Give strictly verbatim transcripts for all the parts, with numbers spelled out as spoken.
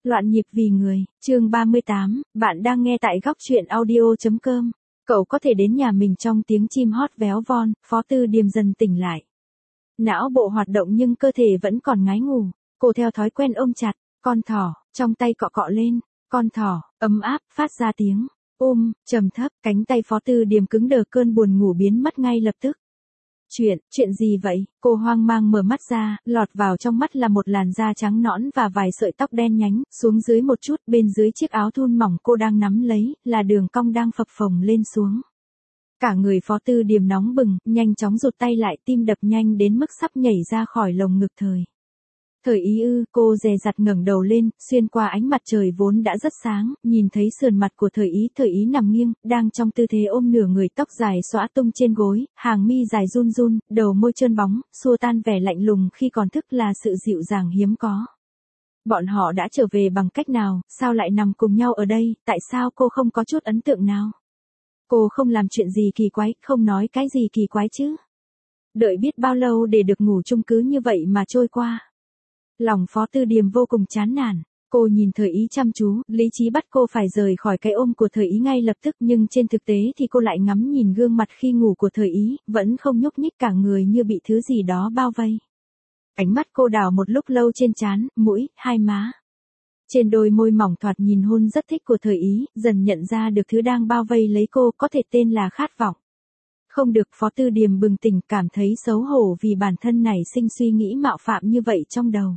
Loạn nhịp vì người, chương ba mươi tám, bạn đang nghe tại góc truyện audio.com. Cậu có thể đến nhà mình trong tiếng chim hót véo von, Phó Tư Điềm dần tỉnh lại. Não bộ hoạt động nhưng cơ thể vẫn còn ngái ngủ, cô theo thói quen ôm chặt, con thỏ, trong tay cọ cọ lên, con thỏ, ấm áp, phát ra tiếng, ôm, trầm thấp, cánh tay Phó Tư Điềm cứng đờ cơn buồn ngủ biến mất ngay lập tức. Chuyện, chuyện gì vậy? Cô hoang mang mở mắt ra, lọt vào trong mắt là một làn da trắng nõn và vài sợi tóc đen nhánh, xuống dưới một chút, bên dưới chiếc áo thun mỏng cô đang nắm lấy, là đường cong đang phập phồng lên xuống. Cả người Phó Tư Điềm nóng bừng, nhanh chóng rụt tay lại, tim đập nhanh đến mức sắp nhảy ra khỏi lồng ngực thời. Thời ý ư, cô dè dặt ngẩng đầu lên, xuyên qua ánh mặt trời vốn đã rất sáng, nhìn thấy sườn mặt của thời ý, thời ý nằm nghiêng, đang trong tư thế ôm nửa người, tóc dài xõa tung trên gối, hàng mi dài run run, đầu môi trơn bóng, xua tan vẻ lạnh lùng khi còn thức là sự dịu dàng hiếm có. Bọn họ đã trở về bằng cách nào, sao lại nằm cùng nhau ở đây, tại sao cô không có chút ấn tượng nào? Cô không làm chuyện gì kỳ quái, không nói cái gì kỳ quái chứ? Đợi biết bao lâu để được ngủ chung cứ như vậy mà trôi qua. Lòng Phó Tư Điềm vô cùng chán nản, cô nhìn thời ý chăm chú, lý trí bắt cô phải rời khỏi cái ôm của thời ý ngay lập tức, nhưng trên thực tế thì cô lại ngắm nhìn gương mặt khi ngủ của thời ý, vẫn không nhúc nhích, cả người như bị thứ gì đó bao vây. Ánh mắt cô đảo một lúc lâu trên trán, mũi, hai má. Trên đôi môi mỏng thoạt nhìn hôn rất thích của thời ý, dần nhận ra được thứ đang bao vây lấy cô có thể tên là khát vọng. Không được, Phó Tư Điềm bừng tỉnh, cảm thấy xấu hổ vì bản thân nảy sinh suy nghĩ mạo phạm như vậy trong đầu.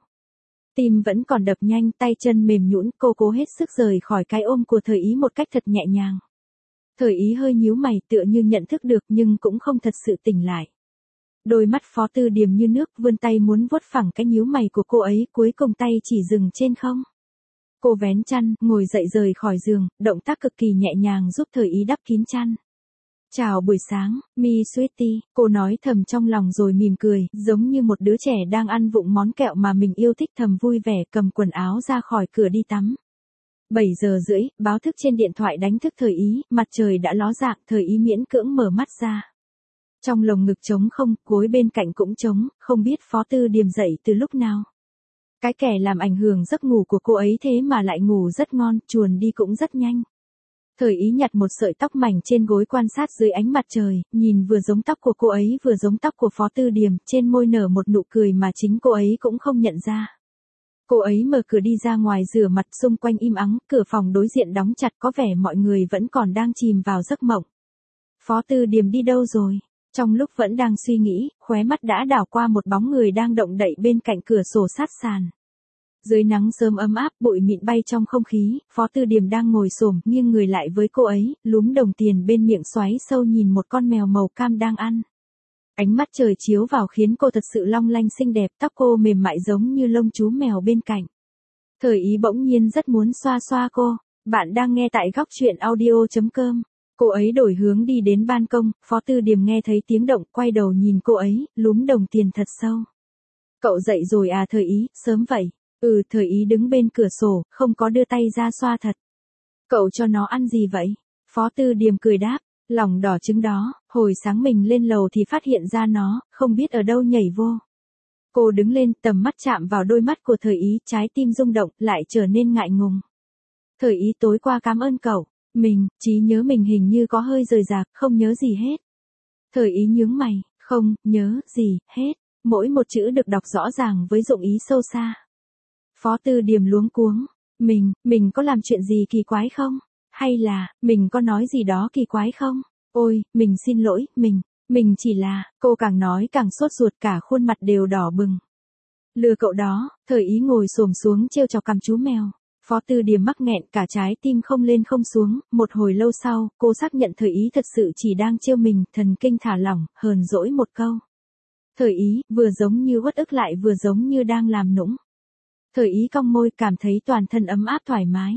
Tim vẫn còn đập nhanh, tay chân mềm nhũn, cô cố hết sức rời khỏi cái ôm của thời ý một cách thật nhẹ nhàng. Thời ý hơi nhíu mày, tựa như nhận thức được nhưng cũng không thật sự tỉnh lại. Đôi mắt Phó Tư Điềm như nước, vươn tay muốn vuốt phẳng cái nhíu mày của cô ấy, cuối cùng tay chỉ dừng trên không. Cô vén chăn, ngồi dậy rời khỏi giường, động tác cực kỳ nhẹ nhàng giúp thời ý đắp kín chăn. Chào buổi sáng, Mi Sweetie, cô nói thầm trong lòng rồi mỉm cười, giống như một đứa trẻ đang ăn vụng món kẹo mà mình yêu thích, thầm vui vẻ cầm quần áo ra khỏi cửa đi tắm. bảy giờ rưỡi, báo thức trên điện thoại đánh thức thời ý, mặt trời đã ló dạng, thời ý miễn cưỡng mở mắt ra. Trong lồng ngực trống không, gối bên cạnh cũng trống, không biết Phó Tư Điềm dậy từ lúc nào. Cái kẻ làm ảnh hưởng giấc ngủ của cô ấy thế mà lại ngủ rất ngon, chuồn đi cũng rất nhanh. Thời ý nhặt một sợi tóc mảnh trên gối quan sát dưới ánh mặt trời, nhìn vừa giống tóc của cô ấy vừa giống tóc của Phó Tư Điềm, trên môi nở một nụ cười mà chính cô ấy cũng không nhận ra. Cô ấy mở cửa đi ra ngoài rửa mặt, xung quanh im ắng, cửa phòng đối diện đóng chặt, có vẻ mọi người vẫn còn đang chìm vào giấc mộng. Phó Tư Điềm đi đâu rồi? Trong lúc vẫn đang suy nghĩ, khóe mắt đã đảo qua một bóng người đang động đậy bên cạnh cửa sổ sát sàn. Dưới nắng sớm ấm áp, bụi mịn bay trong không khí, Phó Tư Điềm đang ngồi xổm nghiêng người lại với cô ấy, lúm đồng tiền bên miệng xoáy sâu nhìn một con mèo màu cam đang ăn. Ánh mắt trời chiếu vào khiến cô thật sự long lanh xinh đẹp, tóc cô mềm mại giống như lông chú mèo bên cạnh. Thời ý bỗng nhiên rất muốn xoa xoa cô. Bạn đang nghe tại góc truyện audio.com. Cô ấy đổi hướng đi đến ban công, Phó Tư Điềm nghe thấy tiếng động, quay đầu nhìn cô ấy, lúm đồng tiền thật sâu. Cậu dậy rồi à? Thời ý, sớm vậy. Ừ, thời ý đứng bên cửa sổ, không có đưa tay ra xoa thật. Cậu cho nó ăn gì vậy? Phó Tư Điềm cười đáp, lòng đỏ trứng đó, hồi sáng mình lên lầu thì phát hiện ra nó, không biết ở đâu nhảy vô. Cô đứng lên, tầm mắt chạm vào đôi mắt của thời ý, trái tim rung động, lại trở nên ngại ngùng. Thời ý, tối qua cảm ơn cậu. Mình, trí nhớ mình hình như có hơi rời rạc, không nhớ gì hết. Thời ý nhướng mày, không, nhớ, gì, hết. Mỗi một chữ được đọc rõ ràng với dụng ý sâu xa. Phó Tư Điềm luống cuống. Mình, mình có làm chuyện gì kỳ quái không? Hay là, mình có nói gì đó kỳ quái không? Ôi, mình xin lỗi, mình, mình chỉ là, cô càng nói càng sốt ruột, cả khuôn mặt đều đỏ bừng. Lừa cậu đó, thời ý ngồi xổm xuống trêu chọc cằm chú mèo. Phó Tư Điềm mắc nghẹn, cả trái tim không lên không xuống, một hồi lâu sau, cô xác nhận thời ý thật sự chỉ đang trêu mình, thần kinh thả lỏng, hờn dỗi một câu. Thời ý, vừa giống như uất ức lại vừa giống như đang làm nũng. Thời ý cong môi, cảm thấy toàn thân ấm áp thoải mái.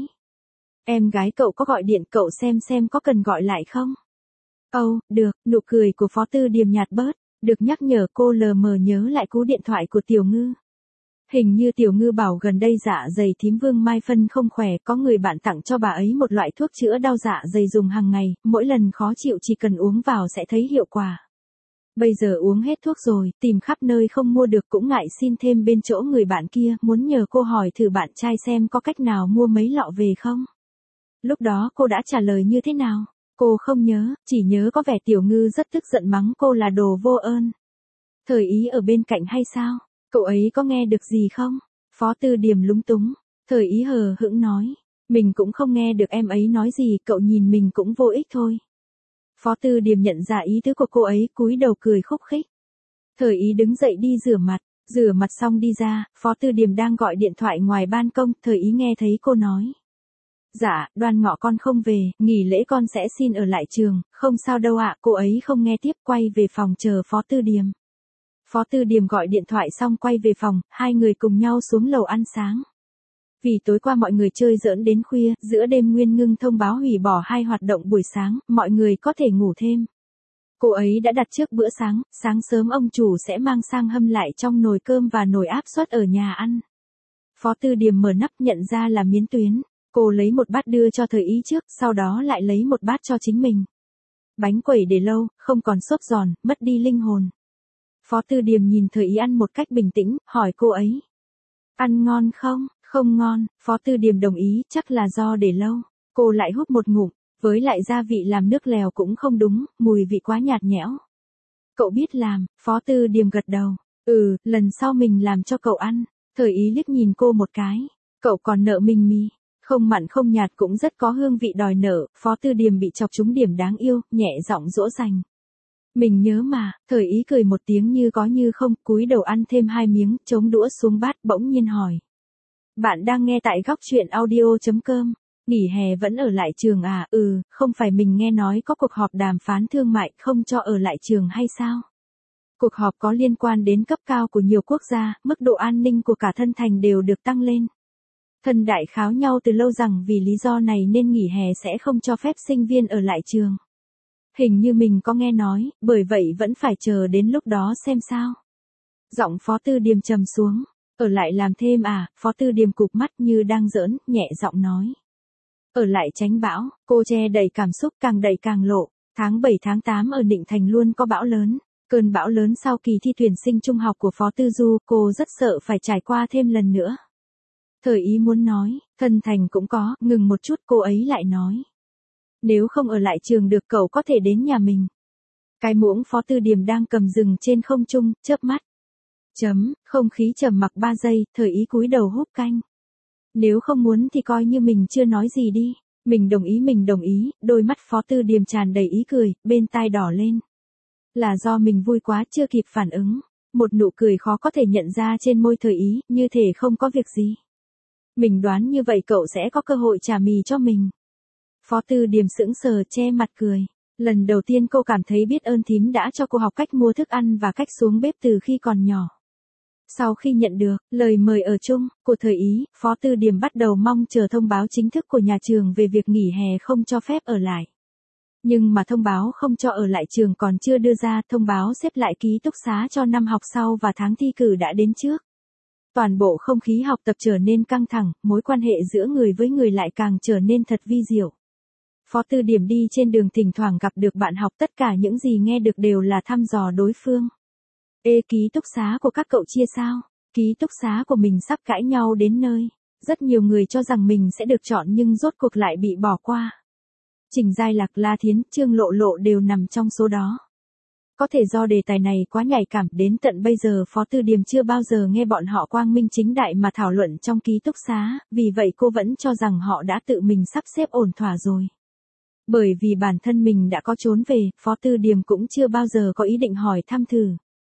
Em gái cậu có gọi điện, cậu xem xem có cần gọi lại không? Âu, oh, được, nụ cười của Phó Tư Điềm nhạt bớt, được nhắc nhở cô lờ mờ nhớ lại cú điện thoại của Tiểu Ngư. Hình như Tiểu Ngư bảo gần đây dạ dày thím Vương Mai Phân không khỏe, có người bạn tặng cho bà ấy một loại thuốc chữa đau dạ dày dùng hàng ngày, mỗi lần khó chịu chỉ cần uống vào sẽ thấy hiệu quả. Bây giờ uống hết thuốc rồi, tìm khắp nơi không mua được cũng ngại xin thêm bên chỗ người bạn kia, muốn nhờ cô hỏi thử bạn trai xem có cách nào mua mấy lọ về không. Lúc đó cô đã trả lời như thế nào? Cô không nhớ, chỉ nhớ có vẻ Tiểu Ngư rất tức giận mắng cô là đồ vô ơn. Thời Ý ở bên cạnh hay sao? Cậu ấy có nghe được gì không? Phó Tư Điềm lúng túng. Thời Ý hờ hững nói. Mình cũng không nghe được em ấy nói gì, cậu nhìn mình cũng vô ích thôi. Phó Tư Điềm nhận ra ý tứ của cô ấy, cúi đầu cười khúc khích. Thời Ý đứng dậy đi rửa mặt, rửa mặt xong đi ra, Phó Tư Điềm đang gọi điện thoại ngoài ban công, Thời Ý nghe thấy cô nói. Dạ, Đoan Ngọ con không về, nghỉ lễ con sẽ xin ở lại trường, không sao đâu ạ, cô ấy không nghe tiếp, quay về phòng chờ Phó Tư Điềm. Phó Tư Điềm gọi điện thoại xong quay về phòng, hai người cùng nhau xuống lầu ăn sáng. Vì tối qua mọi người chơi giỡn đến khuya, giữa đêm Nguyên Ngưng thông báo hủy bỏ hai hoạt động buổi sáng, mọi người có thể ngủ thêm. Cô ấy đã đặt trước bữa sáng, sáng sớm ông chủ sẽ mang sang hâm lại trong nồi cơm và nồi áp suất ở nhà ăn. Phó Tư Điềm mở nắp nhận ra là miến tuyến. Cô lấy một bát đưa cho Thời Ý trước, sau đó lại lấy một bát cho chính mình. Bánh quẩy để lâu, không còn xốp giòn, mất đi linh hồn. Phó Tư Điềm nhìn Thời Ý ăn một cách bình tĩnh, hỏi cô ấy. Ăn ngon không? Không ngon, Phó Tư Điềm đồng ý, chắc là do để lâu. Cô lại húp một ngụm, với lại gia vị làm nước lèo cũng không đúng, mùi vị quá nhạt nhẽo. Cậu biết làm, Phó Tư Điềm gật đầu. Ừ, lần sau mình làm cho cậu ăn. Thời Ý liếc nhìn cô một cái. Cậu còn nợ mình mì. Không mặn không nhạt cũng rất có hương vị đòi nợ, Phó Tư Điềm bị chọc trúng điểm đáng yêu, nhẹ giọng dỗ dành. Mình nhớ mà, Thời Ý cười một tiếng như có như không, cúi đầu ăn thêm hai miếng, chống đũa xuống bát bỗng nhiên hỏi. Bạn đang nghe tại góc truyện audio.com. Nghỉ hè vẫn ở lại trường à? Ừ, không phải mình nghe nói có cuộc họp đàm phán thương mại không cho ở lại trường hay sao? Cuộc họp có liên quan đến cấp cao của nhiều quốc gia, mức độ an ninh của cả thân thành đều được tăng lên. Thân đại kháo nhau từ lâu rằng vì lý do này nên nghỉ hè sẽ không cho phép sinh viên ở lại trường. Hình như mình có nghe nói, bởi vậy vẫn phải chờ đến lúc đó xem sao. Giọng Phó Tư Điềm trầm xuống. Ở lại làm thêm à? Phó Tư Điềm cụp mắt như đang giỡn, nhẹ giọng nói. Ở lại tránh bão, cô che đầy cảm xúc càng đầy càng lộ. Tháng bảy tháng tám ở Định Thành luôn có bão lớn. Cơn bão lớn sau kỳ thi tuyển sinh trung học của Phó Tư Du, cô rất sợ phải trải qua thêm lần nữa. Thời Ý muốn nói, thân thành cũng có, ngừng một chút cô ấy lại nói. Nếu không ở lại trường được cậu có thể đến nhà mình. Cái muỗng Phó Tư Điềm đang cầm dừng trên không trung, chớp mắt. Chấm, không khí trầm mặc ba giây, Thời Ý cúi đầu húp canh. Nếu không muốn thì coi như mình chưa nói gì đi. Mình đồng ý mình đồng ý, đôi mắt Phó Tư Điềm tràn đầy ý cười, bên tai đỏ lên. Là do mình vui quá chưa kịp phản ứng. Một nụ cười khó có thể nhận ra trên môi Thời Ý, như thể không có việc gì. Mình đoán như vậy cậu sẽ có cơ hội trả mì cho mình. Phó Tư Điềm sững sờ che mặt cười. Lần đầu tiên cô cảm thấy biết ơn thím đã cho cô học cách mua thức ăn và cách xuống bếp từ khi còn nhỏ. Sau khi nhận được lời mời ở chung của Thời Ý, Phó Tư Điềm bắt đầu mong chờ thông báo chính thức của nhà trường về việc nghỉ hè không cho phép ở lại. Nhưng mà thông báo không cho ở lại trường còn chưa đưa ra, thông báo xếp lại ký túc xá cho năm học sau và tháng thi cử đã đến trước. Toàn bộ không khí học tập trở nên căng thẳng, mối quan hệ giữa người với người lại càng trở nên thật vi diệu. Phó Tư Điềm đi trên đường thỉnh thoảng gặp được bạn học, tất cả những gì nghe được đều là thăm dò đối phương. Ê, ký túc xá của các cậu chia sao? Ký túc xá của mình sắp cãi nhau đến nơi. Rất nhiều người cho rằng mình sẽ được chọn nhưng rốt cuộc lại bị bỏ qua. Trình Giai Lạc, La Thiến, Trương Lộ Lộ đều nằm trong số đó. Có thể do đề tài này quá nhạy cảm, đến tận bây giờ Phó Tư Điềm chưa bao giờ nghe bọn họ quang minh chính đại mà thảo luận trong ký túc xá, vì vậy cô vẫn cho rằng họ đã tự mình sắp xếp ổn thỏa rồi. Bởi vì bản thân mình đã có trốn về, Phó Tư Điềm cũng chưa bao giờ có ý định hỏi thăm thử.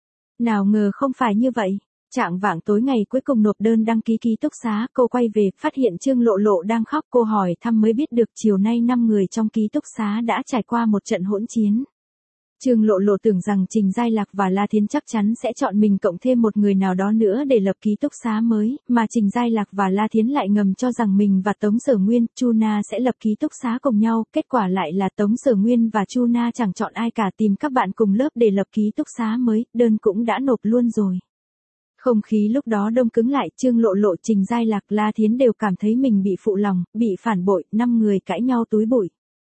Nào ngờ không phải như vậy. Trạng vạng tối ngày cuối cùng nộp đơn đăng ký ký túc xá, cô quay về, phát hiện Trương Lộ Lộ đang khóc, cô hỏi thăm mới biết được chiều nay năm người trong ký túc xá đã trải qua một trận hỗn chiến. Trương Lộ Lộ tưởng rằng Trình Giai Lạc và La Thiến chắc chắn sẽ chọn mình cộng thêm một người nào đó nữa để lập ký túc xá mới, mà Trình Giai Lạc và La Thiến lại ngầm cho rằng mình và Tống Sở Nguyên, Chu Na sẽ lập ký túc xá cùng nhau, kết quả lại là Tống Sở Nguyên và Chu Na chẳng chọn ai cả, tìm các bạn cùng lớp để lập ký túc xá mới, đơn cũng đã nộp luôn rồi. Không khí lúc đó đông cứng lại, Trương Lộ Lộ, Trình Giai Lạc, La Thiến đều cảm thấy mình bị phụ lòng, bị phản bội, năm người cãi nhau túi bụi.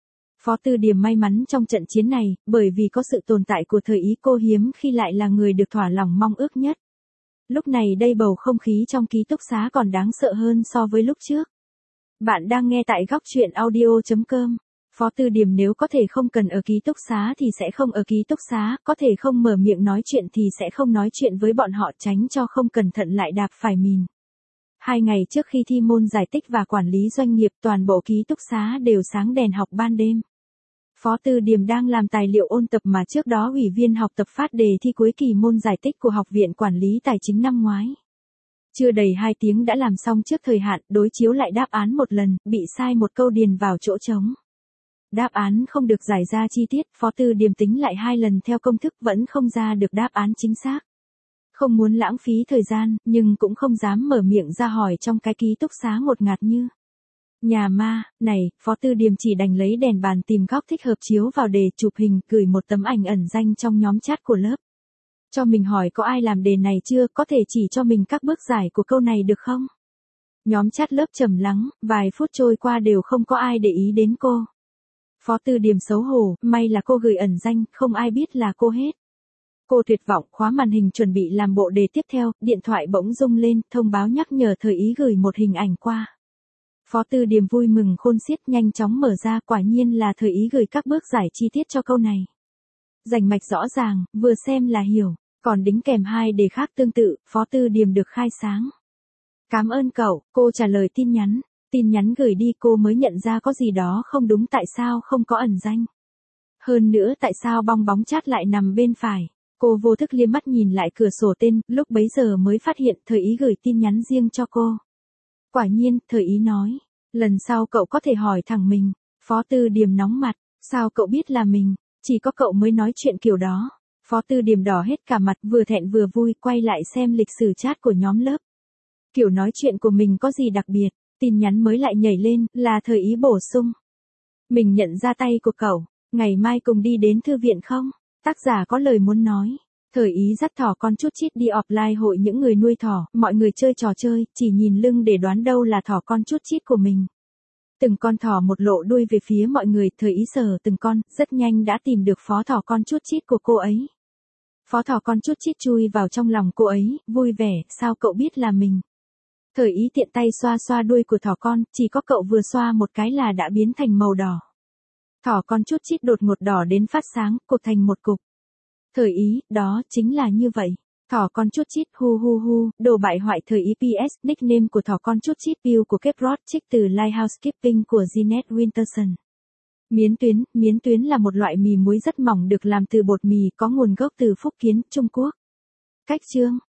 Phó Tư Điềm may mắn trong trận chiến này, bởi vì có sự tồn tại của thời ý cô hiếm khi lại là người được thỏa lòng mong ước nhất. Lúc này đây bầu không khí trong ký túc xá còn đáng sợ hơn so với lúc trước. Bạn đang nghe tại góc truyện audio chấm com. Phó Tư Điềm nếu có thể không cần ở ký túc xá thì sẽ không ở ký túc xá, có thể không mở miệng nói chuyện thì sẽ không nói chuyện với bọn họ, tránh cho không cẩn thận lại đạp phải mìn. Hai ngày trước khi thi môn giải tích và quản lý doanh nghiệp, toàn bộ ký túc xá đều sáng đèn học ban đêm. Phó Tư Điềm đang làm tài liệu ôn tập mà trước đó ủy viên học tập phát đề thi cuối kỳ môn giải tích của Học viện Quản lý Tài chính năm ngoái. Chưa đầy hai tiếng đã làm xong trước thời hạn, đối chiếu lại đáp án một lần, bị sai một câu điền vào chỗ trống. Đáp án không được giải ra chi tiết, Phó Tư Điềm tính lại hai lần theo công thức vẫn không ra được đáp án chính xác. Không muốn lãng phí thời gian, nhưng cũng không dám mở miệng ra hỏi trong cái ký túc xá ngột ngạt như. Nhà ma, này, Phó Tư Điềm chỉ đành lấy đèn bàn tìm góc thích hợp chiếu vào đề chụp hình, gửi một tấm ảnh ẩn danh trong nhóm chat của lớp. Cho mình hỏi có ai làm đề này chưa, có thể chỉ cho mình các bước giải của câu này được không? Nhóm chat lớp trầm lắng, vài phút trôi qua đều không có ai để ý đến cô. Phó Tư Điềm xấu hổ, may là cô gửi ẩn danh, không ai biết là cô hết. Cô tuyệt vọng khóa màn hình chuẩn bị làm bộ đề tiếp theo, điện thoại bỗng rung lên, thông báo nhắc nhở thời ý gửi một hình ảnh qua. Phó Tư Điềm vui mừng khôn xiết nhanh chóng mở ra, quả nhiên là thời ý gửi các bước giải chi tiết cho câu này. Rành mạch rõ ràng, vừa xem là hiểu, còn đính kèm hai đề khác tương tự, Phó Tư Điềm được khai sáng. Cảm ơn cậu, cô trả lời tin nhắn, tin nhắn gửi đi cô mới nhận ra có gì đó không đúng, tại sao không có ẩn danh. Hơn nữa tại sao bong bóng chat lại nằm bên phải. Cô vô thức liếc mắt nhìn lại cửa sổ tên, lúc bấy giờ mới phát hiện thời ý gửi tin nhắn riêng cho cô. Quả nhiên, thời ý nói, lần sau cậu có thể hỏi thẳng mình. Phó Tư Điềm nóng mặt, sao cậu biết là mình, chỉ có cậu mới nói chuyện kiểu đó. Phó Tư Điềm đỏ hết cả mặt, vừa thẹn vừa vui, quay lại xem lịch sử chat của nhóm lớp. Kiểu nói chuyện của mình có gì đặc biệt, tin nhắn mới lại nhảy lên, là thời ý bổ sung. Mình nhận ra tay của cậu, ngày mai cùng đi đến thư viện không? Tác giả có lời muốn nói. Thời ý dắt thỏ con chút chít đi offline hội những người nuôi thỏ, mọi người chơi trò chơi, chỉ nhìn lưng để đoán đâu là thỏ con chút chít của mình. Từng con thỏ một lộ đuôi về phía mọi người, thời ý sờ từng con, rất nhanh đã tìm được phó thỏ con chút chít của cô ấy. Phó thỏ con chút chít chui vào trong lòng cô ấy, vui vẻ, sao cậu biết là mình? Thời ý tiện tay xoa xoa đuôi của thỏ con, chỉ có cậu vừa xoa một cái là đã biến thành màu đỏ. Thỏ con chút chít đột ngột đỏ đến phát sáng, cột thành một cục. Thời ý, đó chính là như vậy. Thỏ con chút chít, hu hu hu, đồ bại hoại thời ý pê ét, nickname của thỏ con chút chít Bill của Keprot trích từ Lighthouse Keeping của Jeanette Winterson. Miến tuyến, miến tuyến là một loại mì muối rất mỏng được làm từ bột mì có nguồn gốc từ Phúc Kiến, Trung Quốc. Cách chương,